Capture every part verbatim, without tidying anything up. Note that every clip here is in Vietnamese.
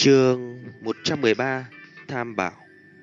Chương một trăm mười ba Tham bảo.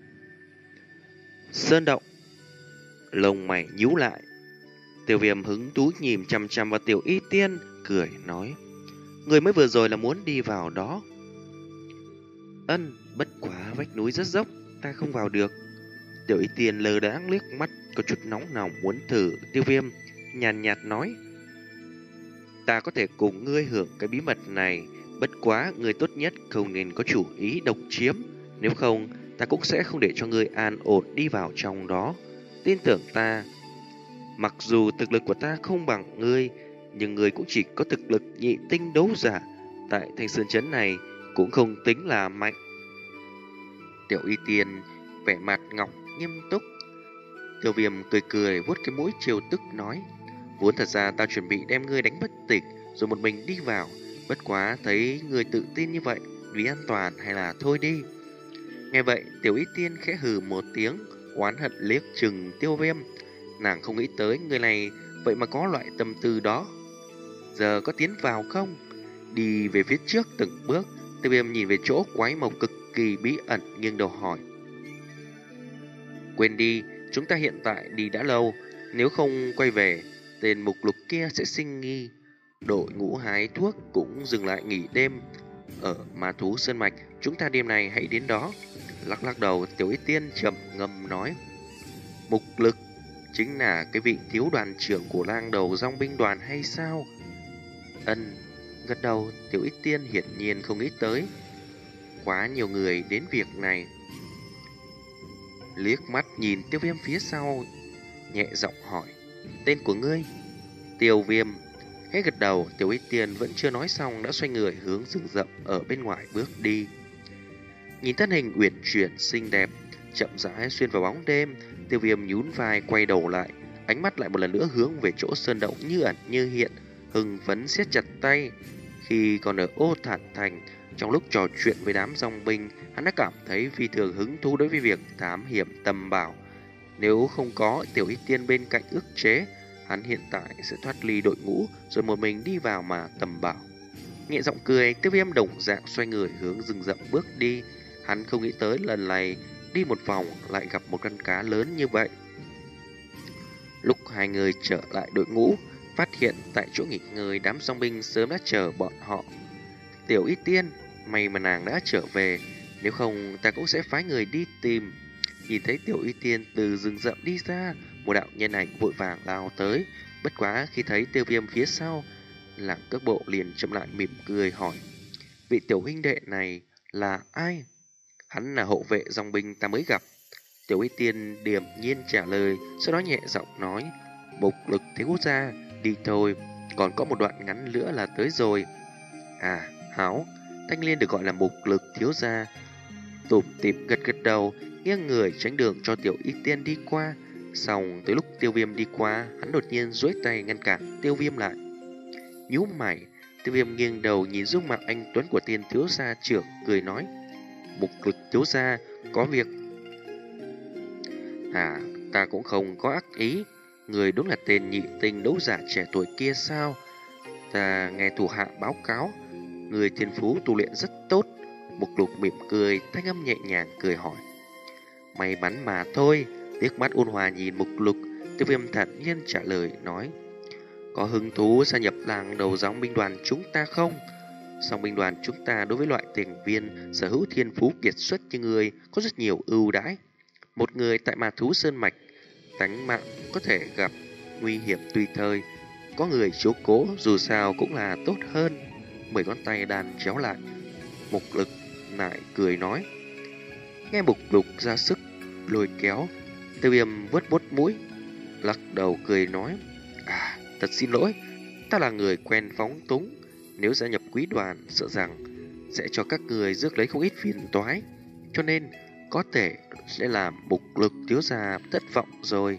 Sơn động. Lông mày nhíu lại. Tiêu Viêm hứng thú nhìn chằm chằm vào Tiểu Y Tiên, cười nói: người mới vừa rồi là muốn đi vào đó. Ân, bất quá vách núi rất dốc, ta không vào được. Tiểu Y Tiên lờ đãng liếc mắt, có chút nóng lòng muốn thử. Tiêu Viêm nhàn nhạt nói: ta có thể cùng ngươi hưởng cái bí mật này, bất quá người tốt nhất không nên có chủ ý độc chiếm, nếu không ta cũng sẽ không để cho ngươi an ổn đi vào trong đó. Tin tưởng ta, mặc dù thực lực của ta không bằng ngươi, nhưng ngươi cũng chỉ có thực lực nhị tinh đấu giả, tại Thanh Sơn Trấn này cũng không tính là mạnh. Tiểu Y Tiên vẻ mặt ngọc nghiêm túc. Tiêu Viêm cười cười vuốt cái mũi trêu tức nói: vốn thật ra ta chuẩn bị đem ngươi đánh bất tỉnh rồi một mình đi vào, bất quá thấy ngươi tự tin như vậy, vì an toàn hay là thôi đi. Nghe vậy, Tiểu Y Tiên khẽ hừ một tiếng, oán hận liếc chừng Tiêu Viêm. Nàng không nghĩ tới người này vậy mà có loại tâm tư đó. Giờ có tiến vào không? Đi về phía trước từng bước. Tiêu Viêm nhìn về chỗ quái mộc cực kỳ bí ẩn, nghiêng đầu hỏi: quên đi, chúng ta hiện tại đi đã lâu, nếu không quay về, tên mục lục kia sẽ sinh nghi. Đội ngũ hái thuốc cũng dừng lại nghỉ đêm ở Ma Thú Sơn Mạch, chúng ta đêm này hãy đến đó. Lắc lắc đầu, Tiểu Y Tiên trầm ngâm nói: mục lực chính là cái vị thiếu đoàn trưởng của lang đầu dòng binh đoàn hay sao? Ân, gật đầu. Tiểu Y Tiên hiển nhiên không nghĩ tới quá nhiều người đến việc này. Liếc mắt nhìn Tiêu Viêm phía sau, nhẹ giọng hỏi: tên của ngươi? Tiêu Viêm. Hết gật đầu. Tiểu Y Tiên vẫn chưa nói xong đã xoay người hướng rừng rậm ở bên ngoài bước đi. Nhìn thân hình uyển chuyển xinh đẹp chậm rãi xuyên vào bóng đêm, Tiêu Viêm nhún vai quay đầu lại, ánh mắt lại một lần nữa hướng về chỗ sơn động như ẩn như hiện, hưng phấn siết chặt tay. Khi còn ở Ô Thản Thành, trong lúc trò chuyện với đám dòng binh, hắn đã cảm thấy phi thường hứng thú đối với việc thám hiểm tầm bảo. Nếu không có Tiểu Y Tiên bên cạnh ức chế, hắn hiện tại sẽ thoát ly đội ngũ rồi một mình đi vào mà tầm bảo. Nhẹ giọng cười, Tiêu Viêm đồng dạng xoay người hướng rừng rậm bước đi. Hắn không nghĩ tới lần này đi một vòng lại gặp một con cá lớn như vậy. Lúc hai người trở lại đội ngũ, phát hiện tại chỗ nghỉ ngơi đám dòng binh sớm đã chờ bọn họ. Tiểu Y Tiên, may mà nàng đã trở về, nếu không ta cũng sẽ phái người đi tìm. Nhìn thấy Tiểu Y Tiên từ rừng rậm đi ra, một đạo nhân ảnh vội vàng lao tới. Bất quá khi thấy Tiêu Viêm phía sau, Làng Cước Bộ liền chậm lại mỉm cười hỏi: vị tiểu huynh đệ này là ai? Hắn là hộ vệ dòng binh ta mới gặp. Tiểu Y Tiên điềm nhiên trả lời, sau đó nhẹ giọng nói: mục lực thiếu gia, đi thôi, còn có một đoạn ngắn nữa là tới rồi. À, háo, thanh liên được gọi là mục lực thiếu gia. Tủm tỉm gật gật đầu, nghiêng người tránh đường cho Tiểu Y Tiên đi qua. Xong tới lúc Tiêu Viêm đi qua, hắn đột nhiên duỗi tay ngăn cản Tiêu Viêm lại. Nhíu mày, Tiêu Viêm nghiêng đầu nhìn gương mặt anh tuấn của tiên thiếu gia trưởng, cười nói: mục lực thiếu gia, có việc. À, ta cũng không có ác ý. Người đúng là tên nhị tinh đấu giả trẻ tuổi kia sao? Ta nghe thủ hạ báo cáo, người thiên phú tu luyện rất tốt. Mục lục mỉm cười, thanh âm nhẹ nhàng cười hỏi: may mắn mà thôi. Liếc mắt ôn hòa nhìn Mục Lục, Tiêu Viêm thản nhiên trả lời nói: có hứng thú gia nhập làng đầu dòng binh đoàn chúng ta không? Song binh đoàn chúng ta đối với loại thành viên sở hữu thiên phú kiệt xuất như người có rất nhiều ưu đãi. Một người tại Ma Thú Sơn Mạch, tánh mạng có thể gặp nguy hiểm tùy thời, có người chiếu cố dù sao cũng là tốt hơn. Mười ngón tay đàn chéo lại, Mục Lực lại cười nói. Nghe Mục Lục ra sức lôi kéo, Tiêu Viêm vuốt vuốt mũi, lắc đầu cười nói: à, thật xin lỗi, ta là người quen phóng túng, nếu gia nhập quý đoàn sợ rằng sẽ cho các người rước lấy không ít phiền toái, cho nên có thể sẽ làm Mục Lực thiếu gia thất vọng rồi.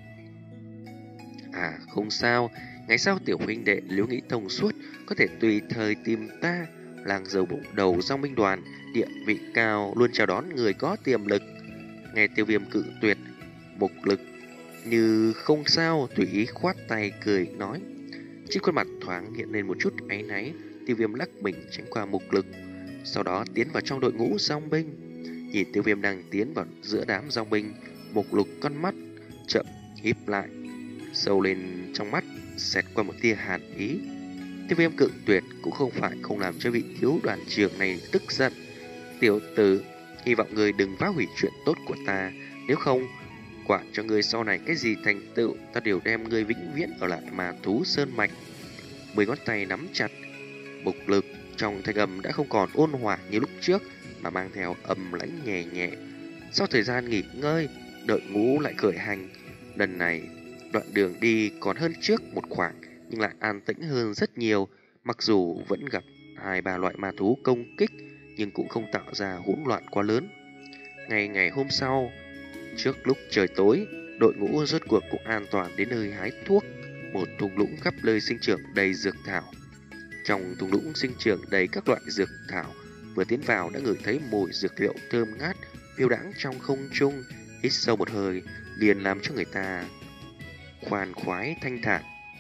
À, không sao, ngày sau tiểu huynh đệ nếu nghĩ thông suốt có thể tùy thời tìm ta. Làng dầu bụng đầu dòng binh đoàn địa vị cao, luôn chào đón người có tiềm lực. Nghe Tiêu Viêm cự tuyệt, Mục Lực như không sao tùy ý khoát tay cười nói. Trên khuôn mặt thoáng hiện lên một chút áy náy, Tiêu Viêm lắc mình tránh qua Mục Lực, sau đó tiến vào trong đội ngũ dòng binh. Nhìn Tiêu Viêm đang tiến vào giữa đám dòng binh, Mục Lục con mắt chậm híp lại, sâu lên trong mắt xẹt qua một tia hàn ý. Tiêu Viêm cự tuyệt cũng không phải không làm cho vị thiếu đoàn trưởng này tức giận. Tiểu tử, hy vọng người đừng phá hủy chuyện tốt của ta, nếu không, quả cho người sau này cái gì thành tựu, ta đều đem người vĩnh viễn ở lại mà thú sơn mạch. Mười ngón tay nắm chặt, Mục Lực trong thanh âm đã không còn ôn hòa như lúc trước, mà mang theo âm lãnh nhẹ nhẹ. Sau thời gian nghỉ ngơi, đội ngũ lại khởi hành. Lần này, đoạn đường đi còn hơn trước một khoảng, nhưng lại an tĩnh hơn rất nhiều. Mặc dù vẫn gặp hai ba loại ma thú công kích, nhưng cũng không tạo ra hỗn loạn quá lớn. Ngày ngày hôm sau, trước lúc trời tối, đội ngũ rốt cuộc cũng an toàn đến nơi hái thuốc. Một thung lũng khắp nơi sinh trưởng đầy dược thảo. Trong thung lũng sinh trưởng đầy các loại dược thảo, vừa tiến vào đã ngửi thấy mùi dược liệu thơm ngát phiêu đãng trong không trung. Hít sâu một hơi liền làm cho người ta khoan khoái thanh thản.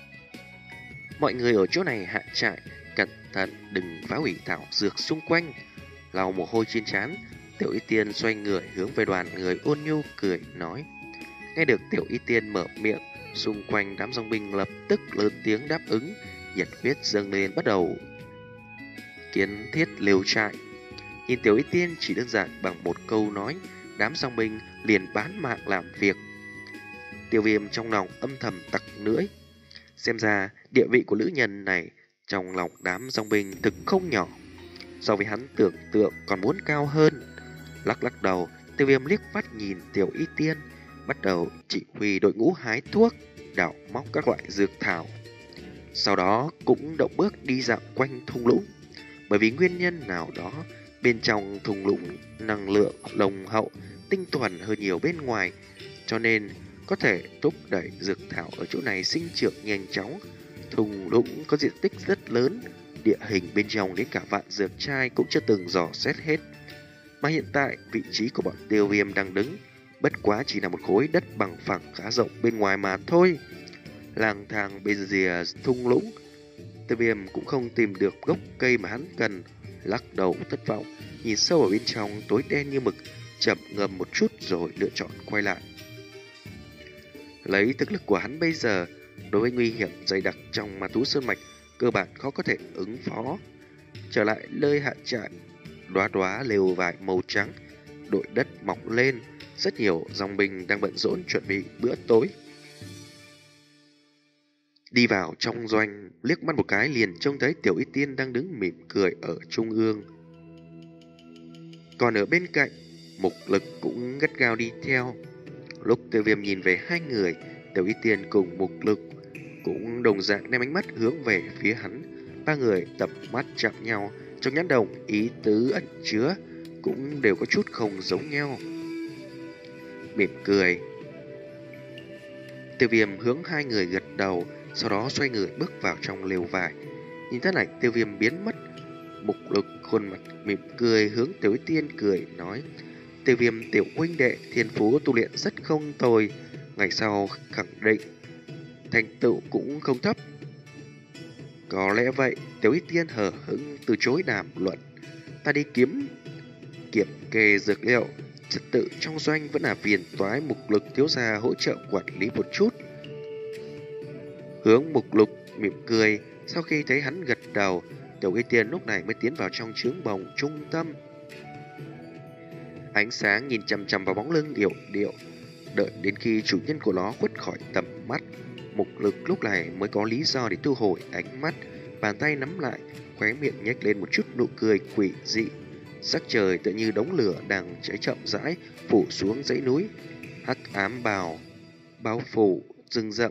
Mọi người ở chỗ này hạ trại, cẩn thận đừng phá hủy thảo dược xung quanh. Lau mồ hôi trên trán, Tiểu Y Tiên xoay người hướng về đoàn người ôn nhu cười nói. Nghe được Tiểu Y Tiên mở miệng, xung quanh đám dòng binh lập tức lớn tiếng đáp ứng, nhiệt huyết dâng lên bắt đầu kiến thiết lều trại. Nhìn Tiểu Y Tiên chỉ đơn giản bằng một câu nói, đám dòng binh liền bán mạng làm việc. Tiêu Viêm trong lòng âm thầm tặc lưỡi. Xem ra địa vị của nữ nhân này trong lòng đám dòng binh thực không nhỏ, so với hắn tưởng tượng còn muốn cao hơn. Lắc lắc đầu, Tiêu Viêm liếc mắt nhìn Tiểu Y Tiên, bắt đầu chỉ huy đội ngũ hái thuốc, đào móc các loại dược thảo. Sau đó cũng động bước đi dạo quanh thung lũng. Bởi vì nguyên nhân nào đó, bên trong thung lũng năng lượng nồng hậu, tinh thuần hơn nhiều bên ngoài, cho nên có thể thúc đẩy dược thảo ở chỗ này sinh trưởng nhanh chóng. Thung lũng có diện tích rất lớn, địa hình bên trong đến cả vạn dược trai cũng chưa từng dò xét hết. Mà hiện tại vị trí của bọn Tiêu Viêm đang đứng bất quá chỉ là một khối đất bằng phẳng khá rộng bên ngoài mà thôi. Lang thang bên rìa thung lũng, Tiêu Viêm cũng không tìm được gốc cây mà hắn cần, lắc đầu thất vọng, nhìn sâu ở bên trong tối đen như mực, chậm ngầm một chút rồi lựa chọn quay lại. Lấy thực lực của hắn bây giờ, đối với nguy hiểm dày đặc trong ma thú sơn mạch, cơ bản khó có thể ứng phó. Trở lại nơi hạ trại, đóa đóa lều vải màu trắng, đội đất mọc lên, rất nhiều dòng binh đang bận rộn chuẩn bị bữa tối. Đi vào trong doanh, liếc mắt một cái liền trông thấy Tiểu Y Tiên đang đứng mỉm cười ở trung ương. Còn ở bên cạnh, Mục Lực cũng gắt gao đi theo. Lúc Tiêu Viêm nhìn về hai người, Tiểu Y Tiên cùng Mục Lực cũng đồng dạng đem ánh mắt hướng về phía hắn. Ba người tập mắt chạm nhau, trong nhãn đồng ý tứ ẩn chứa cũng đều có chút không giống nhau. Mỉm cười, Tiêu Viêm hướng hai người gật đầu, sau đó xoay người bước vào trong lều vải. Nhìn thân ảnh Tiêu Viêm biến mất, Mục Lực khuôn mặt mỉm cười hướng Tiểu Y Tiên cười nói: Tiêu Viêm tiểu huynh đệ thiên phú tu luyện rất không tồi, ngày sau khẳng định thành tựu cũng không thấp. Có lẽ vậy. Tiểu Y Tiên hờ hững từ chối đàm luận. Ta đi kiếm kiểm kê dược liệu, trật tự trong doanh vẫn là phiền toái Mục Lực thiếu gia hỗ trợ quản lý một chút. Hướng Mục Lực mỉm cười, sau khi thấy hắn gật đầu, Tiểu Y Tiên lúc này mới tiến vào trong trướng bồng trung tâm. Ánh sáng nhìn chằm chằm vào bóng lưng điệu điệu, đợi đến khi chủ nhân của nó khuất khỏi tầm mắt, Mục Lực lúc này mới có lý do để thu hồi ánh mắt, bàn tay nắm lại, khóe miệng nhếch lên một chút nụ cười quỷ dị. Sắc trời tựa như đống lửa đang cháy chậm rãi phủ xuống dãy núi, hắc ám bào bao phủ rừng rậm.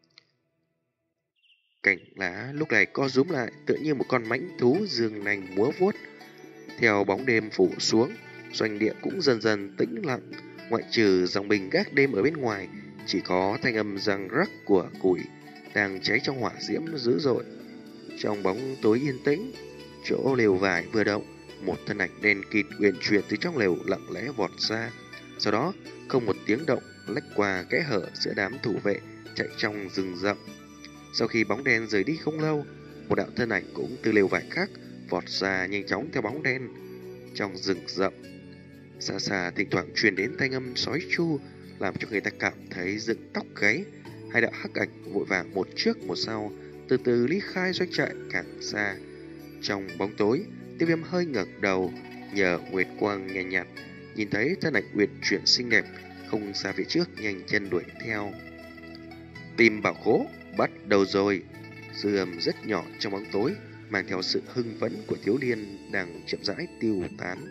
Cành lá lúc này co rúm lại, tựa như một con mãnh thú dương nanh múa vuốt. Theo bóng đêm phủ xuống, doanh địa cũng dần dần tĩnh lặng, ngoại trừ dòng bình gác đêm ở bên ngoài, chỉ có thanh âm răng rắc của củi đang cháy trong hỏa diễm dữ dội. Trong bóng tối yên tĩnh, chỗ lều vải vừa động, một thân ảnh đen kịt uyển chuyển từ trong lều lặng lẽ vọt ra, sau đó không một tiếng động lách qua kẽ hở giữa đám thủ vệ chạy trong rừng rậm. Sau khi bóng đen rời đi không lâu, một đạo thân ảnh cũng từ lều vải khác vọt ra nhanh chóng theo bóng đen. trong rừng rậm. Xa xa thỉnh thoảng truyền đến thanh âm sói chu, làm cho người ta cảm thấy dựng tóc gáy. Hai đạo hắc ảnh vội vàng một trước một sau, từ từ ly khai doanh trại càng xa. Trong bóng tối, Tiêu Viêm hơi ngẩng đầu, nhờ nguyệt quang nhẹ nhạt, nhìn thấy thân ảnh uyển chuyển xinh đẹp không xa phía trước, nhanh chân đuổi theo. Tìm bảo khố bắt đầu rồi. Dư âm rất nhỏ trong bóng tối, mang theo sự hưng phấn của thiếu niên đang chậm rãi tiêu tán.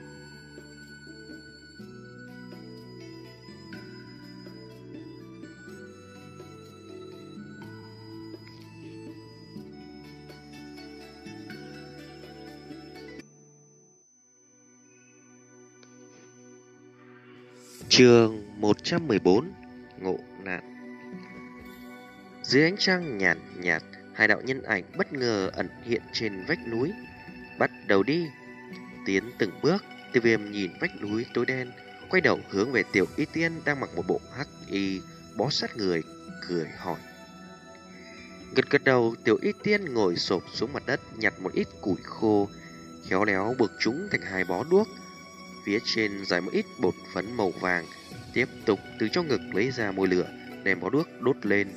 Chương một trăm mười bốn. Ngộ nạn. Dưới ánh trăng nhàn nhạt, nhạt, hai đạo nhân ảnh bất ngờ ẩn hiện trên vách núi. Bắt đầu đi. Tiến từng bước, Tiêu Viêm nhìn vách núi tối đen, quay đầu hướng về Tiểu Y Tiên đang mặc một bộ hắc y bó sát người, cười hỏi. Gật gật đầu, Tiểu Y Tiên ngồi xổm xuống mặt đất, nhặt một ít củi khô, khéo léo buộc chúng thành hai bó đuốc. Phía trên dài một ít bột phấn màu vàng, tiếp tục từ trong ngực lấy ra mồi lửa, đem bó đuốc đốt lên.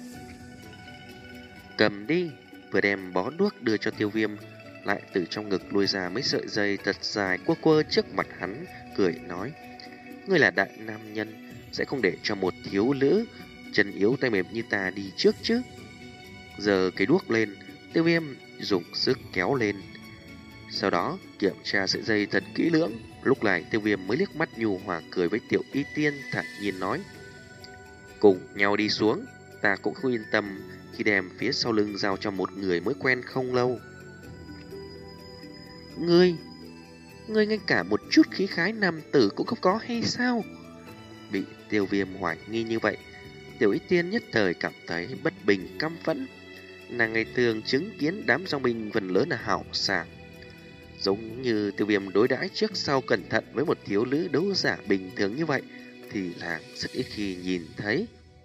Cầm đi. Vừa đem bó đuốc đưa cho Tiêu Viêm, lại từ trong ngực lôi ra mấy sợi dây thật dài quơ quơ trước mặt hắn, cười nói: Ngươi là đại nam nhân, sẽ không để cho một thiếu nữ chân yếu tay mềm như ta đi trước chứ. Giờ cái đuốc lên, Tiêu Viêm dùng sức kéo lên, sau đó kiểm tra sợi dây thật kỹ lưỡng. Lúc này Tiêu Viêm mới liếc mắt nhu hòa cười với Tiểu Y Tiên, thản nhiên nói: Cùng nhau đi xuống. Ta cũng không yên tâm khi đem phía sau lưng giao cho một người mới quen không lâu. Ngươi, ngươi ngay cả một chút khí khái nam tử cũng không có hay sao? Bị Tiêu Viêm hoài nghi như vậy, Tiểu Y Tiên nhất thời cảm thấy bất bình căm phẫn. Nàng ngày thường chứng kiến đám dòng binh phần lớn là hảo sảng, giống như Tiêu Viêm đối đãi trước sau cẩn thận với một thiếu nữ đấu giả bình thường như vậy thì là rất ít khi nhìn thấy.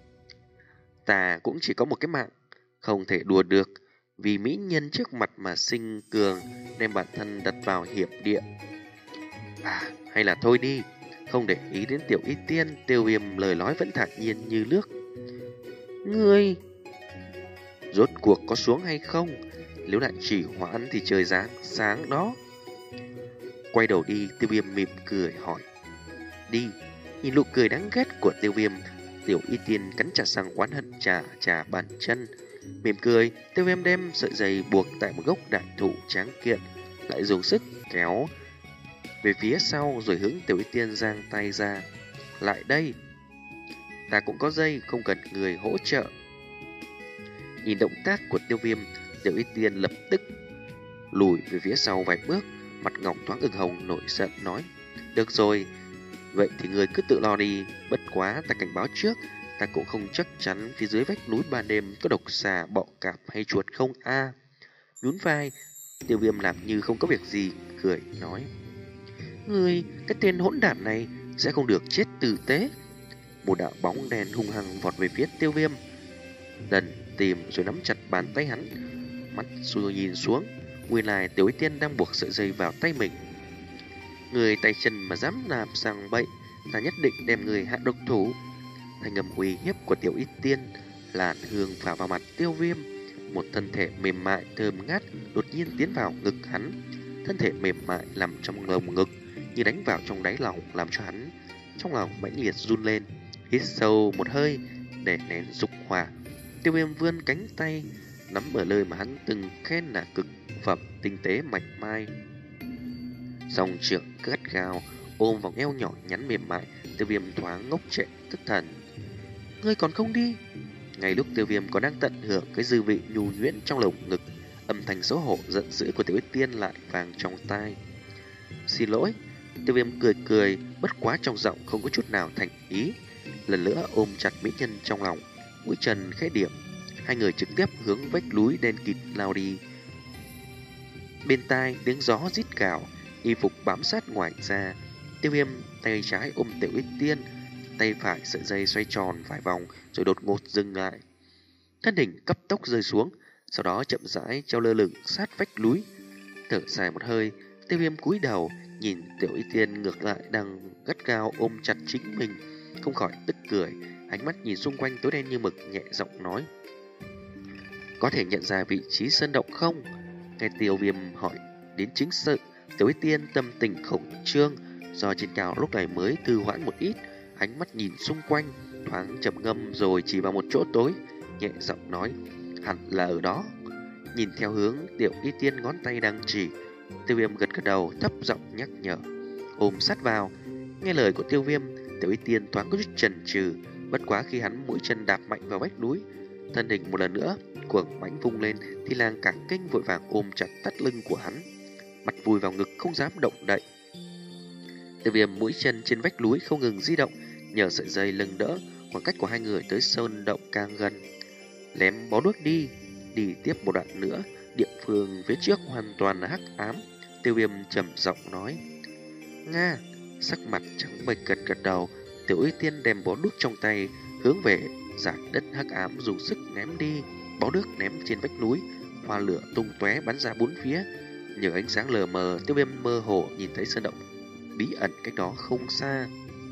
Ta cũng chỉ có một cái mạng, không thể đùa được, vì mỹ nhân trước mặt mà sinh cường, đem bản thân đặt vào hiểm địa. À, hay là thôi đi, không để ý đến Tiểu Y Tiên. Tiêu Viêm lời nói vẫn thản nhiên như nước. Ngươi rốt cuộc có xuống hay không? Nếu lại chỉ hoãn thì trời giáng sáng đó. Quay đầu đi, Tiêu Viêm mỉm cười hỏi. Đi. Nhìn nụ cười đáng ghét của Tiêu Viêm, Tiểu Y Tiên cắn chặt răng oán hận chà chà bàn chân. Mỉm cười, Tiêu Viêm đem sợi dây buộc tại một gốc đại thụ tráng kiện, lại dùng sức kéo về phía sau, rồi hướng Tiểu Y Tiên giang tay ra. Lại đây. Ta cũng có dây, không cần người hỗ trợ. Nhìn động tác của Tiêu Viêm, Tiểu Y Tiên lập tức lùi về phía sau vài bước, mặt ngọc thoáng ửng hồng, nổi giận nói: Được rồi, vậy thì người cứ tự lo đi. Bất quá ta cảnh báo trước, ta cũng không chắc chắn phía dưới vách núi ban đêm có độc xà, bọ cạp hay chuột không a. À. Nhún vai, Tiêu Viêm làm như không có việc gì, cười nói: Ngươi, cái tên hỗn đản này sẽ không được chết tử tế. Một đạo bóng đèn hung hăng vọt về phía Tiêu Viêm, lần tìm rồi nắm chặt bàn tay hắn. Mắt xui nhìn xuống, nguyên lai Tiểu Y Tiên đang buộc sợi dây vào tay mình. Người tay chân mà dám làm sang bậy, ta nhất định đem người hạ độc thủ. Thanh âm uy hiếp của Tiểu Y Tiên làn hương phả vào mặt Tiêu Viêm. Một thân thể mềm mại thơm ngát đột nhiên tiến vào ngực hắn. Thân thể mềm mại nằm trong lồng ngực, như đánh vào trong đáy lòng, làm cho hắn trong lòng mãnh liệt run lên. Hít sâu một hơi để nén dục hỏa, Tiêu Viêm vươn cánh tay nắm ở nơi mà hắn từng khen là cực phẩm tinh tế mảnh mai. Dòng trưởng gắt gao ôm vào eo nhỏ nhắn mềm mại. Tiêu Viêm thoáng ngốc trệ thất thần. Ngươi còn không đi? Ngay lúc Tiêu Viêm còn đang tận hưởng cái dư vị nhu nhuyễn trong lồng ngực, âm thanh xấu hổ giận dữ của Tiểu Y Tiên lại vang trong tai. Xin lỗi. Tiêu Viêm cười cười, bất quá trong giọng không có chút nào thành ý. Lần nữa ôm chặt mỹ nhân trong lòng, mũi chân khẽ điểm, hai người trực tiếp hướng vách núi đen kịt lao đi. Bên tai tiếng gió rít gào, y phục bám sát ngoài ra. Tiêu Viêm tay trái ôm Tiểu Y Tiên, tay phải sợi dây xoay tròn vài vòng rồi đột ngột dừng lại. Thân hình cấp tốc rơi xuống, sau đó chậm rãi treo lơ lửng sát vách núi. Thở dài một hơi, Tiêu Viêm cúi đầu nhìn Tiểu Y Tiên ngược lại đang gắt gao ôm chặt chính mình, không khỏi tức cười, ánh mắt nhìn xung quanh tối đen như mực, nhẹ giọng nói: có thể nhận ra vị trí sơn động không? Nghe Tiêu Viêm hỏi đến chính sự, Tiểu Y Tiên tâm tình khẩn trương, do trên cao lúc này mới thư hoãn một ít, ánh mắt nhìn xung quanh, thoáng trầm ngâm rồi chỉ vào một chỗ tối, nhẹ giọng nói: hẳn là ở đó. Nhìn theo hướng Tiểu Y Tiên ngón tay đang chỉ, Tiêu Viêm gật gật đầu, thấp giọng nhắc nhở: ôm sát vào. Nghe lời của Tiêu Viêm, Tiểu Y Tiên thoáng có chút chần chừ, bất quá khi hắn mũi chân đạp mạnh vào vách núi, thân hình một lần nữa cuồng mãnh vung lên, thì làng cả kinh vội vàng ôm chặt thắt lưng của hắn, mặt vùi vào ngực không dám động đậy. Tiêu Viêm mũi chân trên vách núi không ngừng di động, nhờ sợi dây lưng đỡ, khoảng cách của hai người tới sơn động càng gần. Lém bó đuốc đi. Đi tiếp một đoạn nữa, địa phương phía trước hoàn toàn là hắc ám. Tiêu Viêm trầm giọng nói: Nga. Sắc mặt trắng bệch gật gật đầu. Tiểu Y Tiên đem bó đuốc trong tay hướng về giải đất hắc ám dùng sức ném đi. Bó đuốc ném trên vách núi, hoa lửa tung tóe bắn ra bốn phía. Nhờ ánh sáng lờ mờ, Tiêu Viêm mơ hồ nhìn thấy sơn động bí ẩn cách đó không xa.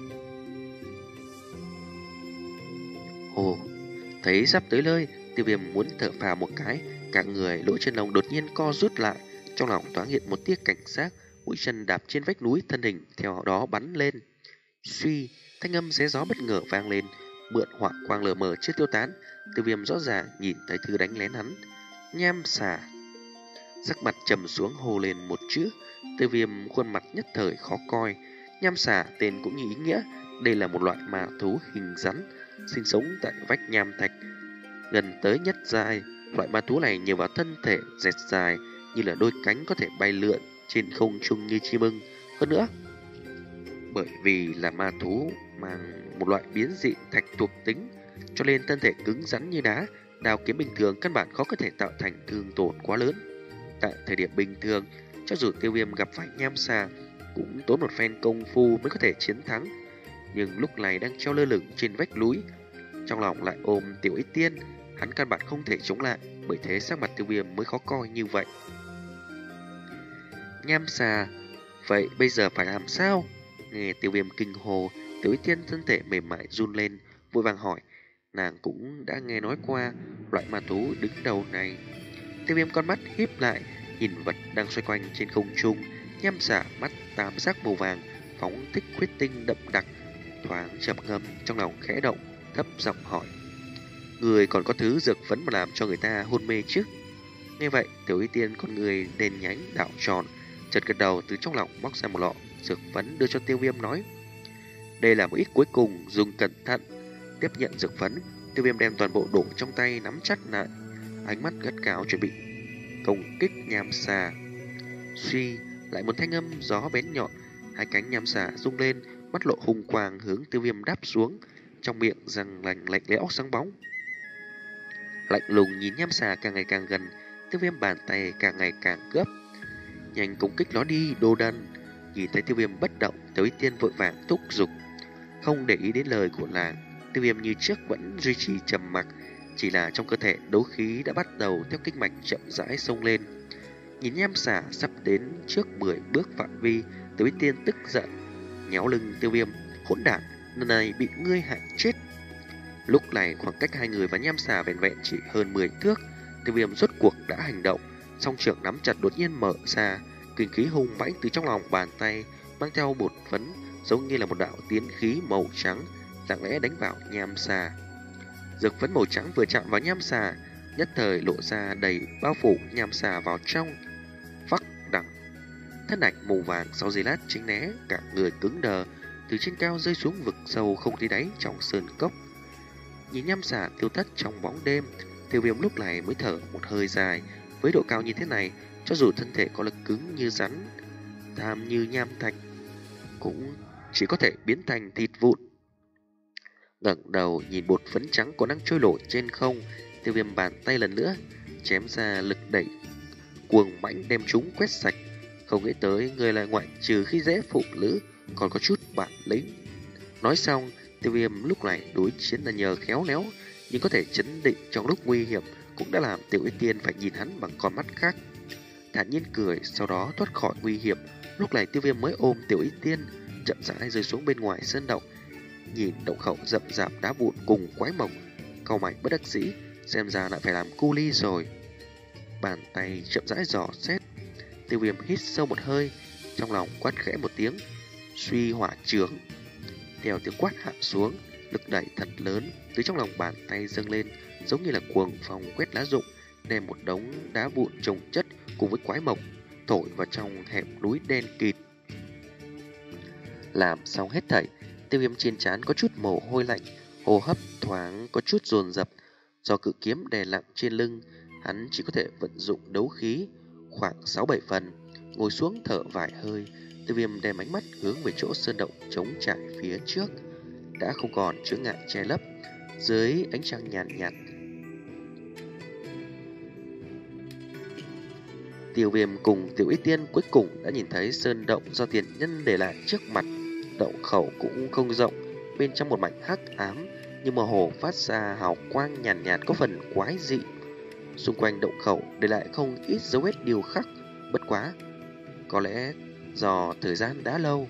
Ồ, thấy sắp tới nơi, Tiêu Viêm muốn thở phào một cái, cả người lỗ chân lông đột nhiên co rút lại, trong lòng thoáng hiện một tia cảnh giác, mũi chân đạp trên vách núi, thân hình theo đó bắn lên. Suy, thanh âm xé gió bất ngờ vang lên, mượn hỏa quang lờ mờ chưa tiêu tán, Tiêu Viêm rõ ràng nhìn thấy thứ đánh lén hắn, nham xà. Sắc mặt trầm xuống hô lên một chữ, Tiêu Viêm khuôn mặt nhất thời khó coi. Nham xà tên cũng như ý nghĩa, đây là một loại ma thú hình rắn, sinh sống tại vách nham thạch, gần tới nhất dài. Loại ma thú này nhờ vào thân thể dẹt dài như là đôi cánh có thể bay lượn trên không trung như chim ưng. Hơn nữa, bởi vì là ma thú mang một loại biến dị thạch thuộc tính, cho nên thân thể cứng rắn như đá, đao kiếm bình thường căn bản khó có thể tạo thành thương tổn quá lớn. Tại thời điểm bình thường, cho dù Tiêu Viêm gặp phải nham xà cũng tốn một phen công phu mới có thể chiến thắng, nhưng lúc này đang treo lơ lửng trên vách núi, trong lòng lại ôm Tiểu Y Tiên, hắn căn bản không thể chống lại, bởi thế sắc mặt Tiêu Viêm mới khó coi như vậy. Nham xà, vậy bây giờ phải làm sao? Nghe Tiêu Viêm kinh hồ, Tiểu Y Tiên thân thể mềm mại run lên, vội vàng hỏi. Nàng cũng đã nghe nói qua loại ma thú đứng đầu này. Tiêu Viêm con mắt híp lại, nhìn vật đang xoay quanh trên không trung. Nham xà mắt tam giác màu vàng, phóng thích huyết tinh đậm đặc, thoáng trầm ngâm, trong lòng khẽ động, thấp giọng hỏi: người còn có thứ dược phấn mà làm cho người ta hôn mê chứ? Nghe vậy, Tiểu Y Tiên con người đèn nhánh đảo tròn, chợt gật đầu, từ trong lòng móc ra một lọ dược phấn đưa cho Tiêu Viêm nói: đây là một ít cuối cùng, dùng cẩn thận. Tiếp nhận dược phấn, Tiêu Viêm đem toàn bộ đổ trong tay, nắm chặt lại, ánh mắt gắt gao chuẩn bị công kích nham xà. Suy, lại một thanh âm gió bén nhọn, hai cánh nham xà rung lên, mắt lộ hung quang hướng Tiêu Viêm đáp xuống, trong miệng răng lành lạnh lẽo sáng bóng. Lạnh lùng nhìn nham xà càng ngày càng gần, Tiêu Viêm bàn tay càng ngày càng gấp, nhanh công kích nó đi, đồ đần. Nhìn thấy Tiêu Viêm bất động, Tiểu Y Tiên vội vàng thúc giục. Không để ý đến lời của nàng, Tiêu Viêm như trước vẫn duy trì trầm mặc, chỉ là trong cơ thể đấu khí đã bắt đầu theo kinh mạch chậm rãi xông lên. Nhìn nham xà sắp đến trước mười bước phạm vi, Tiểu Y Tiên tức giận nhéo lưng Tiêu Viêm: hỗn đản, lần này bị ngươi hại chết. Lúc này khoảng cách hai người và nham xà vẹn vẹn chỉ hơn mười thước. Tiêu Viêm rốt cuộc đã hành động, song trưởng nắm chặt đột nhiên mở ra, kinh khí hung mãnh từ trong lòng bàn tay mang theo bột phấn, giống như là một đạo tiến khí màu trắng, lặng lẽ đánh vào nham xà. Dược phấn màu trắng vừa chạm vào nham xà, nhất thời lộ ra đầy bao phủ nham xà vào trong. Phắc đằng, thân ảnh màu vàng sau giây lát tránh né, cả người cứng đờ, từ trên cao rơi xuống vực sâu không thấy đáy trong sơn cốc. Nhìn nham xà tiêu thất trong bóng đêm, Tiêu Viêm lúc này mới thở một hơi dài. Với độ cao như thế này, cho dù thân thể có lực cứng như rắn, tham như nham thạch, cũng chỉ có thể biến thành thịt vụn. Ngẩng đầu nhìn bột phấn trắng còn đang trôi nổi trên không, Tiêu Viêm bàn tay lần nữa chém ra lực đẩy cuồng mãnh đem chúng quét sạch. Không nghĩ tới người là ngoại trừ khi dễ phụ nữ còn có chút bản lĩnh. Nói xong, Tiêu Viêm lúc này đối chiến là nhờ khéo léo, nhưng có thể chấn định trong lúc nguy hiểm, cũng đã làm Tiểu Y Tiên phải nhìn hắn bằng con mắt khác. Thản nhiên cười, sau đó thoát khỏi nguy hiểm, Lúc này Tiêu Viêm mới ôm Tiểu Y Tiên chậm rãi rơi xuống bên ngoài sơn động, nhìn động khẩu rậm rạp đá vụn cùng quái mộc, cau mày bất đắc dĩ, xem ra lại phải làm cu ly rồi. Bàn tay chậm rãi dò xét, Tiêu Viêm hít sâu một hơi, trong lòng quát khẽ một tiếng, suy hỏa trường. Theo tiếng quát hạ xuống, lực đẩy thật lớn từ trong lòng bàn tay dâng lên, giống như là cuồng phong quét lá rụng, đem một đống đá vụn chồng chất cùng với quái mộc thổi vào trong hẻm núi đen kịt. Làm xong hết thảy, Tiêu Viêm trên trán có chút mồ hôi lạnh, hô hấp thoáng có chút dồn dập. Do cự kiếm đè nặng trên lưng, hắn chỉ có thể vận dụng đấu khí khoảng sáu bảy phần. Ngồi xuống thở vài hơi, Tiêu Viêm đem ánh mắt hướng về chỗ sơn động trống trải phía trước, đã không còn chướng ngại che lấp. Dưới ánh trăng nhàn nhạt, nhạt, Tiêu Viêm cùng Tiểu Y Tiên cuối cùng đã nhìn thấy sơn động do tiền nhân để lại trước mặt. Động khẩu cũng không rộng, bên trong một mảnh hắc ám nhưng mơ hồ phát ra hào quang nhàn nhạt, nhạt có phần quái dị. Xung quanh động khẩu để lại không ít dấu vết điêu khắc, bất quá có lẽ do thời gian đã lâu.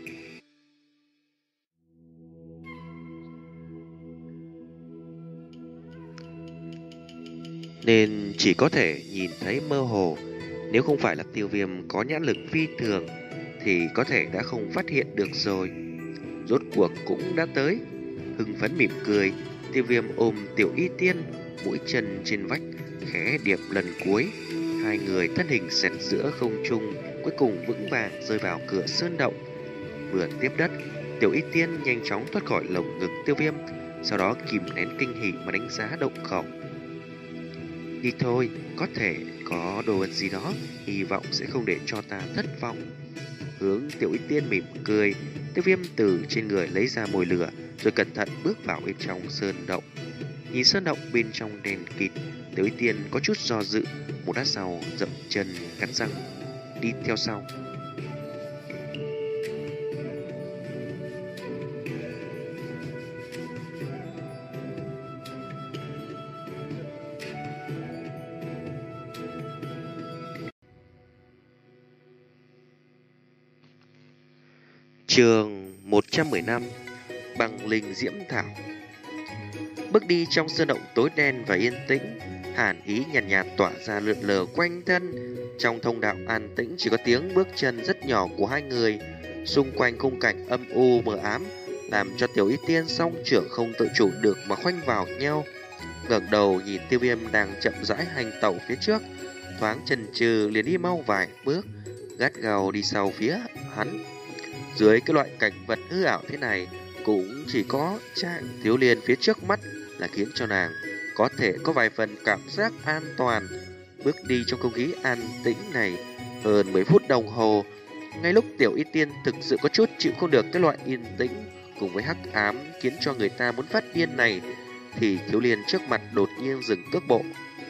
Nên chỉ có thể nhìn thấy mơ hồ. Nếu không phải là Tiêu Viêm có nhãn lực phi thường thì có thể đã không phát hiện được rồi. Rốt cuộc cũng đã tới. Hưng phấn mỉm cười, Tiêu Viêm ôm Tiểu Y Tiên, mũi chân trên vách khẽ điệp lần cuối. Hai người thân hình xẹt giữa không trung, cuối cùng vững vàng rơi vào cửa sơn động. Vừa tiếp đất, Tiểu Y Tiên nhanh chóng thoát khỏi lồng ngực Tiêu Viêm, sau đó kìm nén kinh hỉ mà đánh giá động khẩu. Đi thôi, có thể có đồ vật gì đó, hy vọng sẽ không để cho ta thất vọng. Hướng Tiểu Y Tiên mỉm cười, Tiêu Viêm từ trên người lấy ra mồi lửa, rồi cẩn thận bước vào bên trong sơn động. Nhìn sơn động bên trong đèn kịt, Tiểu Y Tiên có chút do dự, một lát sau dậm chân cắn răng đi theo sau. Chương một trăm mười lăm, Băng Linh Diễm Thảo. Bước đi trong sơn động tối đen và yên tĩnh, hàn ý nhàn nhạt, nhạt tỏa ra lượn lờ quanh thân. Trong thông đạo an tĩnh chỉ có tiếng bước chân rất nhỏ của hai người. Xung quanh khung cảnh âm u mờ ám làm cho Tiểu Y Tiên song trưởng không tự chủ được mà khoanh vào nhau. Ngẩng đầu nhìn Tiêu Viêm đang chậm rãi hành tẩu phía trước, thoáng chần chừ liền đi mau vài bước, gắt gao đi sau phía hắn. Dưới cái loại cảnh vật hư ảo thế này, cũng chỉ có chàng thiếu niên phía trước mắt là khiến cho nàng có thể có vài phần cảm giác an toàn. Bước đi trong không khí an tĩnh này hơn mười phút đồng hồ, ngay lúc Tiểu Y Tiên thực sự có chút chịu không được cái loại yên tĩnh cùng với hắc ám khiến cho người ta muốn phát điên này, thì thiếu niên trước mặt đột nhiên dừng cước bộ.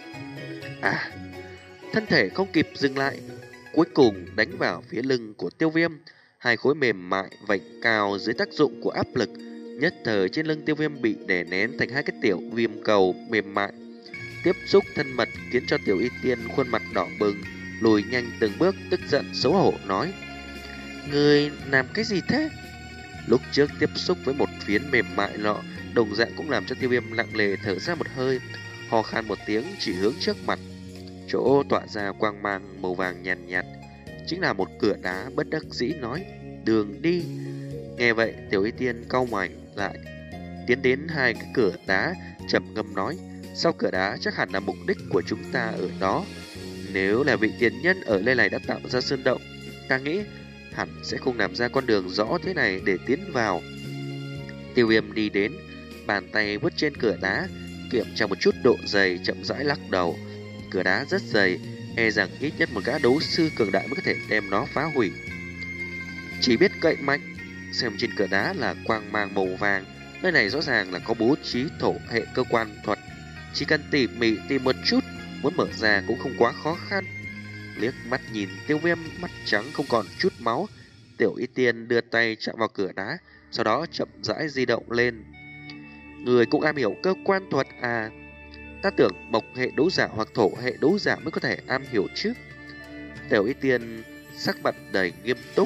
À, thân thể không kịp dừng lại, cuối cùng đánh vào phía lưng của Tiêu Viêm. Hai khối mềm mại vành cao dưới tác dụng của áp lực, nhất thời trên lưng Tiêu Viêm bị đè nén thành hai cái tiểu viêm cầu mềm mại. Tiếp xúc thân mật khiến cho Tiểu Y Tiên khuôn mặt đỏ bừng, lùi nhanh từng bước, tức giận xấu hổ nói: "Ngươi làm cái gì thế?" Lúc trước tiếp xúc với một phiến mềm mại nọ, đồng dạng cũng làm cho Tiêu Viêm lặng lề thở ra một hơi, hò khan một tiếng chỉ hướng trước mặt. Chỗ tỏa ra quang mang màu vàng nhàn nhạt, nhạt chính là một cửa đá, bất đắc dĩ nói: "Đường đi." Nghe vậy, Tiểu Y Tiên cau mày lại, tiến đến hai cái cửa đá, trầm ngâm nói: "Sau cửa đá chắc hẳn là mục đích của chúng ta ở đó. Nếu là vị tiền nhân ở nơi này đã tạo ra sơn động, ta nghĩ hẳn sẽ không làm ra con đường rõ thế này để tiến vào." Tiêu Viêm đi đến, bàn tay vuốt trên cửa đá, kiểm tra một chút độ dày, chậm rãi lắc đầu. Cửa đá rất dày, e rằng ít nhất một gã đấu sư cường đại mới có thể đem nó phá hủy. Chỉ biết cậy mạnh. Xem trên cửa đá là quang mang màu vàng, nơi này rõ ràng là có bố trí thổ hệ cơ quan thuật, chỉ cần tỉ mỉ tìm một chút, muốn mở ra cũng không quá khó khăn. Liếc mắt nhìn Tiêu Viêm mắt trắng không còn chút máu, Tiểu Y Tiên đưa tay chạm vào cửa đá, sau đó chậm rãi di động lên. "Người cũng am hiểu cơ quan thuật à? Ta tưởng mộc hệ đấu giả hoặc thổ hệ đấu giả mới có thể am hiểu chứ." Tiểu Y Tiên sắc mặt đầy nghiêm túc.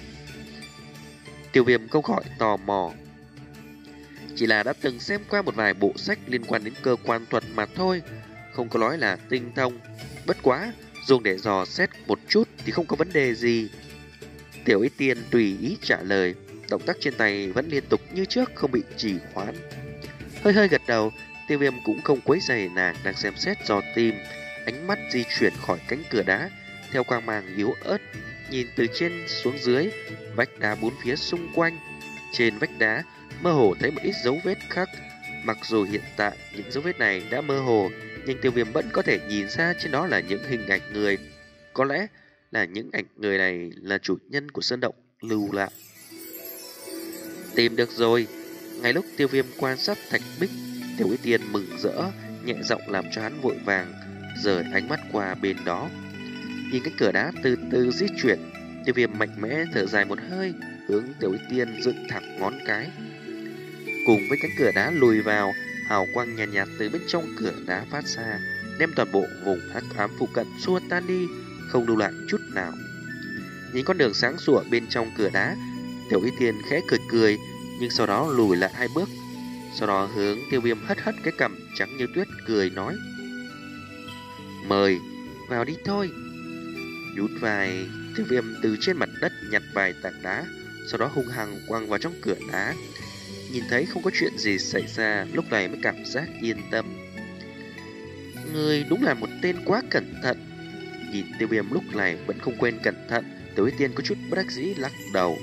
Tiêu Viêm không khỏi tò mò. Chỉ là đã từng xem qua một vài bộ sách liên quan đến cơ quan thuật mà thôi, không có nói là tinh thông. Bất quá, dùng để dò xét một chút thì không có vấn đề gì. Tiểu Y Tiên tùy ý trả lời, động tác trên tay vẫn liên tục như trước, không bị trì hoãn. Hơi hơi gật đầu, Tiêu Viêm cũng không quấy rầy nàng đang xem xét dò tìm, ánh mắt di chuyển khỏi cánh cửa đá, theo quang mang yếu ớt, nhìn từ trên xuống dưới, vách đá bốn phía xung quanh. Trên vách đá, mơ hồ thấy một ít dấu vết khắc. Mặc dù hiện tại những dấu vết này đã mơ hồ, nhưng Tiêu Viêm vẫn có thể nhìn ra trên đó là những hình ảnh người. Có lẽ là những ảnh người này là chủ nhân của sơn động lưu lại. Tìm được rồi. Ngay lúc Tiêu Viêm quan sát thạch bích, Tiểu Y Tiên mừng rỡ, nhẹ giọng làm cho hắn vội vàng rời ánh mắt qua bên đó. Nhìn cái cửa đá từ từ di chuyển, Tiêu Viêm mạnh mẽ thở dài một hơi, hướng Tiểu Y Tiên dựng thẳng ngón cái. Cùng với cánh cửa đá lùi vào, hào quang nhàn nhạt, nhạt từ bên trong cửa đá phát ra, đem toàn bộ vùng hắc ám phụ cận xua tan đi, không lưu lại chút nào. Nhìn con đường sáng sủa bên trong cửa đá, Tiểu Y Tiên khẽ cười cười, nhưng sau đó lùi lại hai bước. Sau đó hướng Tiêu Viêm hất hất cái cằm trắng như tuyết, cười nói: "Mời, vào đi thôi." Nhún vai, Tiêu Viêm từ trên mặt đất nhặt vài tảng đá, sau đó hung hăng quăng vào trong cửa đá. Nhìn thấy không có chuyện gì xảy ra, lúc này mới cảm giác yên tâm. Người đúng là một tên quá cẩn thận. Nhìn Tiêu Viêm lúc này vẫn không quên cẩn thận, Tiểu Y Tiên có chút bất đắc dĩ lắc đầu.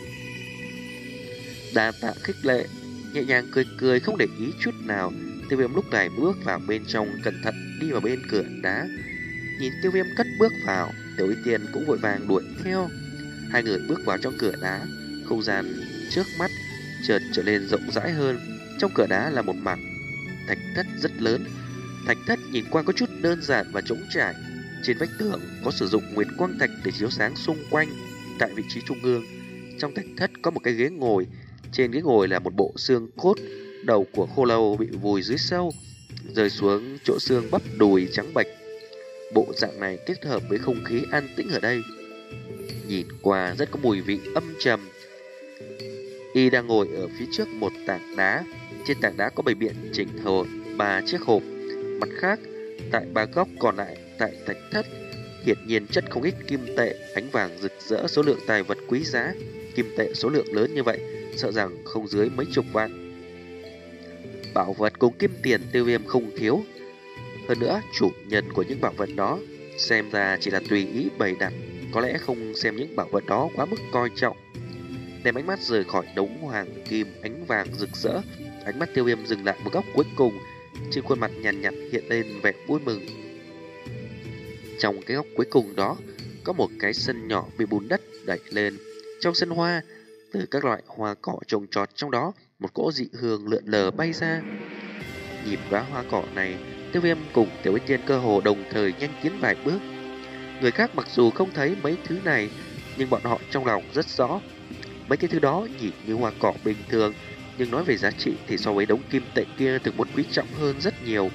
Đa tạ khích lệ, nhẹ nhàng cười cười không để ý chút nào. Tiêu Viêm lúc này bước vào bên trong, cẩn thận đi vào bên cửa đá. Nhìn Tiêu Viêm cất bước vào, Tiểu Y Tiên cũng vội vàng đuổi theo. Hai người bước vào trong cửa đá, không gian trước mắt chợt trở nên rộng rãi hơn. Trong cửa đá là một mảng thạch thất rất lớn. Thạch thất nhìn qua có chút đơn giản và trống trải. Trên vách tường có sử dụng nguyệt quang thạch để chiếu sáng xung quanh. Tại vị trí trung ương, trong thạch thất có một cái ghế ngồi. Trên ghế ngồi là một bộ xương cốt, đầu của khô lâu bị vùi dưới sâu, rơi xuống chỗ xương bắp đùi trắng bệch. Bộ dạng này kết hợp với không khí an tĩnh ở đây, nhìn qua rất có mùi vị âm trầm. Y đang ngồi ở phía trước một tảng đá. Trên tảng đá có bày biện chỉnh tề ba chiếc hộp. Mặt khác, tại ba góc còn lại tại thạch thất hiển nhiên chất không ít kim tệ, ánh vàng rực rỡ, số lượng tài vật quý giá. Kim tệ số lượng lớn như vậy, sợ rằng không dưới mấy chục vạn. Bảo vật cùng kim tiền Tiêu Viêm không thiếu. Hơn nữa, chủ nhân của những bảo vật đó xem ra chỉ là tùy ý bày đặt, có lẽ không xem những bảo vật đó quá mức coi trọng. Đem ánh mắt rời khỏi đống hoàng kim ánh vàng rực rỡ, ánh mắt Tiêu Viêm dừng lại một góc cuối cùng. Trên khuôn mặt nhàn nhạt, nhạt hiện lên vẻ vui mừng. Trong cái góc cuối cùng đó có một cái sân nhỏ bị bùn đất đẩy lên. Trong sân hoa, từ các loại hoa cỏ trồng trọt trong đó, một cỗ dị hương lượn lờ bay ra. Nhìn đóa hoa cỏ này, Tiêu Viêm cùng Tiểu Y Tiên cơ hồ đồng thời nhanh tiến vài bước. Người khác mặc dù không thấy mấy thứ này, nhưng bọn họ trong lòng rất rõ. Mấy cái thứ đó nhìn như hoa cỏ bình thường, nhưng nói về giá trị thì so với đống kim tệ kia từng muốn quý trọng hơn rất nhiều.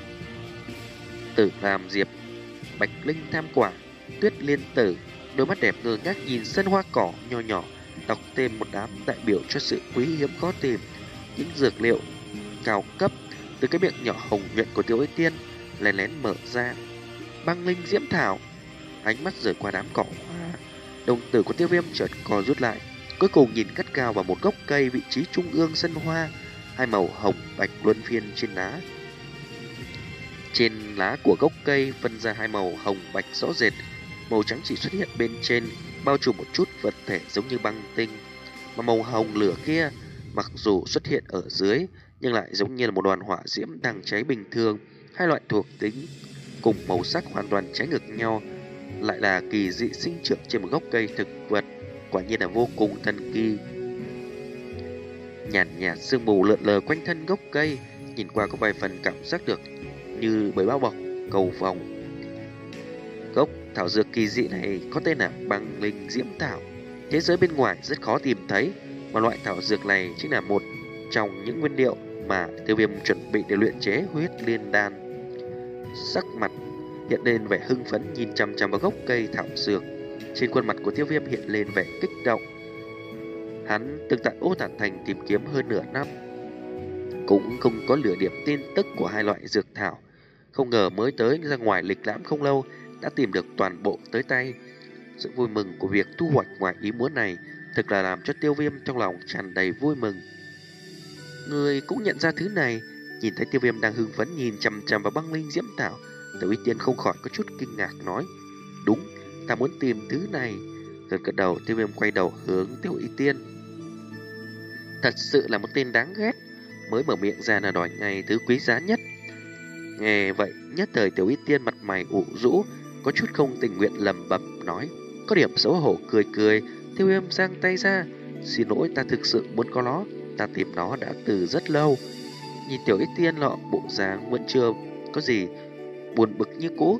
Tử Lam Diệp, Bạch Linh Tham Quả, Tuyết Liên Tử, đôi mắt đẹp ngơ ngác nhìn sân hoa cỏ nho nhỏ, đọc tên một đám đại biểu cho sự quý hiếm khó tìm. Những dược liệu cao cấp từ cái miệng nhỏ hồng nhuận của Tiểu Y Tiên lén lén mở ra. Băng Linh Diễm Thảo. Ánh mắt rời qua đám cỏ hoa, đồng tử của Tiêu Viêm chợt co rút lại, cuối cùng nhìn cắt cao vào một gốc cây vị trí trung ương sân hoa. Hai màu hồng bạch luân phiên trên lá. Trên lá của gốc cây phân ra hai màu hồng bạch rõ rệt, màu trắng chỉ xuất hiện bên trên, bao trùm một chút vật thể giống như băng tinh, mà màu hồng lửa kia mặc dù xuất hiện ở dưới nhưng lại giống như là một đoàn hỏa diễm đang cháy bình thường. Hai loại thuộc tính cùng màu sắc hoàn toàn trái ngược nhau, lại là kỳ dị sinh trưởng trên một gốc cây thực vật, quả nhiên là vô cùng thần kỳ. Nhàn nhạt sương mù lượn lờ quanh thân gốc cây, nhìn qua có vài phần cảm giác được như bởi bao bọc cầu vồng. Gốc thảo dược kỳ dị này có tên là Băng Linh Diễm Thảo. Thế giới bên ngoài rất khó tìm thấy, mà loại thảo dược này chính là một trong những nguyên liệu mà Tiêu Viêm chuẩn bị để luyện chế huyết liên đan. Sắc mặt hiện lên vẻ hưng phấn nhìn chằm chằm vào gốc cây thảo dược. Trên khuôn mặt của Tiêu Viêm hiện lên vẻ kích động. Hắn từng tại Ô Tản Thành tìm kiếm hơn nửa năm, cũng không có lửa điểm tin tức của hai loại dược thảo. Không ngờ mới tới ra ngoài lịch lãm không lâu đã tìm được toàn bộ tới tay. Sự vui mừng của việc thu hoạch ngoài ý muốn này thực là làm cho Tiêu Viêm trong lòng tràn đầy vui mừng. Người cũng nhận ra thứ này. Nhìn thấy Tiêu Viêm đang hưng phấn nhìn chằm chằm vào băng linh diễm thảo, Tiểu Y Tiên không khỏi có chút kinh ngạc nói: đúng, ta muốn tìm thứ này. Gật gật đầu, Tiêu Viêm quay đầu hướng Tiểu Y Tiên. Thật sự là một tên đáng ghét, mới mở miệng ra là đòi ngay thứ quý giá nhất. Nghe vậy, nhất thời Tiểu Y Tiên mặt mày ủ rũ, có chút không tình nguyện lẩm bẩm nói, có điểm xấu hổ cười cười. Tiêu Viêm giang tay ra: xin lỗi, ta thực sự muốn có nó, ta tìm nó đã từ rất lâu. Nhìn Tiểu Y Tiên lọ bộ dáng vẫn chưa có gì buồn bực như cũ,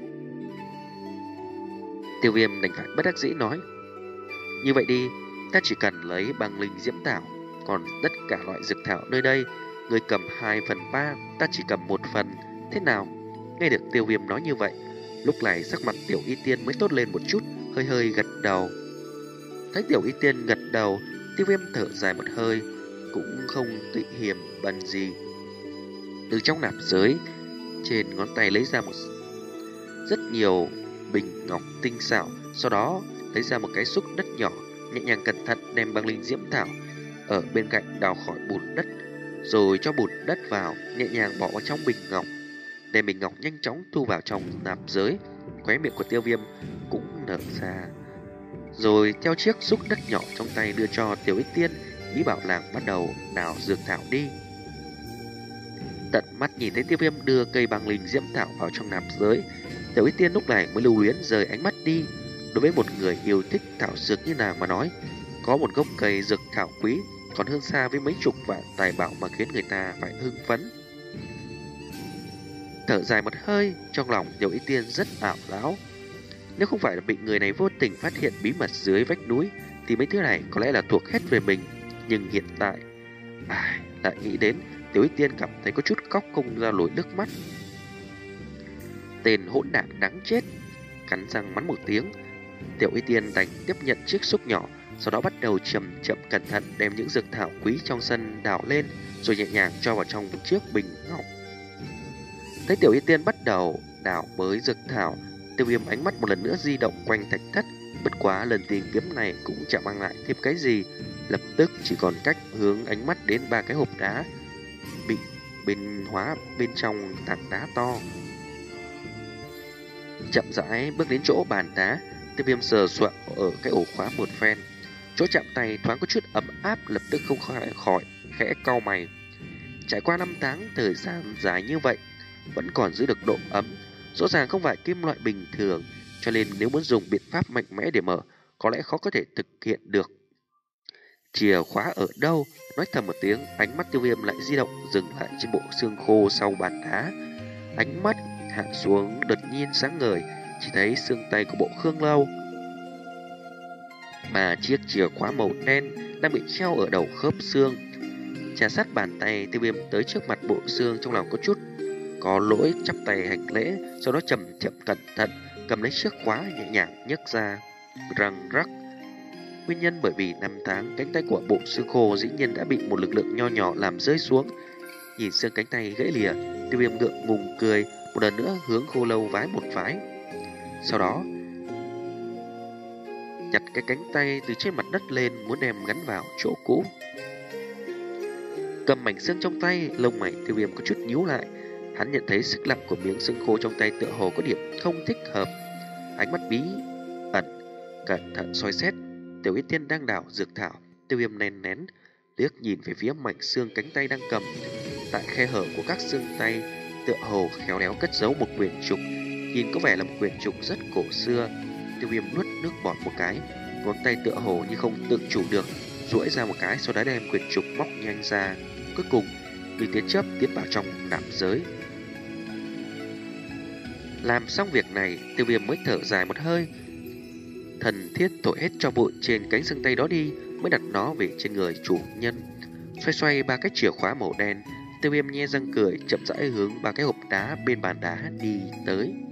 Tiêu Viêm đành phải bất đắc dĩ nói: như vậy đi, ta chỉ cần lấy băng linh diễm thảo, còn tất cả loại dược thảo nơi đây người cầm hai phần ba, ta chỉ cầm một phần, thế nào? Nghe được Tiêu Viêm nói như vậy, lúc này sắc mặt Tiểu Y Tiên mới tốt lên một chút, hơi hơi gật đầu. Thấy Tiểu Y Tiên gật đầu, Tiêu Viêm thở dài một hơi, cũng không tị hiềm bần gì. Từ trong nạp giới, trên ngón tay lấy ra một rất nhiều bình ngọc tinh xảo, sau đó lấy ra một cái xúc đất nhỏ, nhẹ nhàng cẩn thận đem băng linh diễm thảo ở bên cạnh đào khỏi bùn đất, rồi cho bùn đất vào, nhẹ nhàng bỏ vào trong bình ngọc, đem bình ngọc nhanh chóng thu vào trong nạp giới. Khóe miệng của Tiêu Viêm cũng nở ra, rồi theo chiếc xúc đất nhỏ trong tay đưa cho Tiểu Y Tiên, ý bảo nàng bắt đầu đào dược thảo đi. Tận mắt nhìn thấy Tiêu Viêm đưa cây băng linh diễm thảo vào trong nạp giới, Tiểu Y Tiên lúc này mới lưu luyến rời ánh mắt đi. Đối với một người yêu thích thảo dược như nàng mà nói, có một gốc cây dược thảo quý còn hơn xa với mấy chục vạn tài bảo mà khiến người ta phải hưng phấn. Thở dài một hơi, trong lòng Tiểu Y Tiên rất ảo não. Nếu không phải là bị người này vô tình phát hiện bí mật dưới vách núi, thì mấy thứ này có lẽ là thuộc hết về mình. Nhưng hiện tại, à, lại nghĩ đến, Tiểu Y Tiên cảm thấy có chút khóc không ra nổi nước mắt. Tên hỗn đản đáng chết. Cắn răng mắng một tiếng, Tiểu Y Tiên đành tiếp nhận chiếc xúc nhỏ, sau đó bắt đầu chậm chậm cẩn thận đem những dược thảo quý trong sân đào lên, rồi nhẹ nhàng cho vào trong một chiếc bình ngọc. Thấy Tiểu Y Tiên bắt đầu đào bới dược thảo, Tiêu Viêm ánh mắt một lần nữa di động quanh thạch thất. Bất quá lần tìm kiếm này cũng chẳng mang lại thêm cái gì, lập tức chỉ còn cách hướng ánh mắt đến ba cái hộp đá bị bên hóa bên trong tảng đá to. Chậm rãi bước đến chỗ bàn đá, Tiêu Viêm sờ soạng ở cái ổ khóa một phen, chỗ chạm tay thoáng có chút ấm áp, lập tức không khỏi khỏi khẽ cau mày. Trải qua năm tháng thời gian dài như vậy, vẫn còn giữ được độ ấm, rõ ràng không phải kim loại bình thường, cho nên nếu muốn dùng biện pháp mạnh mẽ để mở, có lẽ khó có thể thực hiện được. Chìa khóa ở đâu? Nói thầm một tiếng, ánh mắt Tiêu Viêm lại di động dừng lại trên bộ xương khô sau bàn đá. Ánh mắt hạ xuống đột nhiên sáng ngời, chỉ thấy xương tay của bộ Khương Lâu, mà chiếc chìa khóa màu đen đang bị treo ở đầu khớp xương. Trà sát bàn tay, Tiêu Viêm tới trước mặt bộ xương, trong lòng có chút có lỗi, chắp tay hành lễ, sau đó chậm chậm cẩn thận cầm lấy chiếc khóa nhẹ nhàng nhấc ra. Răng rắc. Nguyên nhân bởi vì năm tháng cánh tay của bộ xương khô dĩ nhiên đã bị một lực lượng nho nhỏ làm rơi xuống. Nhìn xương cánh tay gãy lìa, Tiêu Viêm ngượng ngùng cười, một lần nữa hướng Khô Lâu vái một vái. Sau đó nhặt cái cánh tay từ trên mặt đất lên, muốn đem gắn vào chỗ cũ. Cầm mảnh xương trong tay, lông mày Tiêu Viêm có chút nhíu lại. Hắn nhận thấy sức nặng của miếng xương khô trong tay tựa hồ có điểm không thích hợp. Ánh mắt bí ẩn cẩn thận soi xét Tiểu Y Tiên đang đào dược thảo. Tiêu Viêm nén nén liếc nhìn về phía mảnh xương cánh tay đang cầm. Tại khe hở của các xương tay, tựa hồ khéo léo cất giấu một quyển trục, nhìn có vẻ là một quyển trục rất cổ xưa. Tiêu Viêm nuốt nước bọt một cái, ngón tay tựa hồ như không tự chủ được duỗi ra một cái, sau đó đem quyển trục móc nhanh ra. Cuối cùng như tiến chớp tiến vào trong nạp giới. Làm xong việc này, Tiêu Viêm mới thở dài một hơi, thần thiết thổi hết cho bụi trên cánh xương tay đó đi, mới đặt nó về trên người chủ nhân. Xoay xoay ba cái chìa khóa màu đen, Tiêu Viêm nhe răng cười, chậm rãi hướng ba cái hộp đá bên bàn đá đi tới.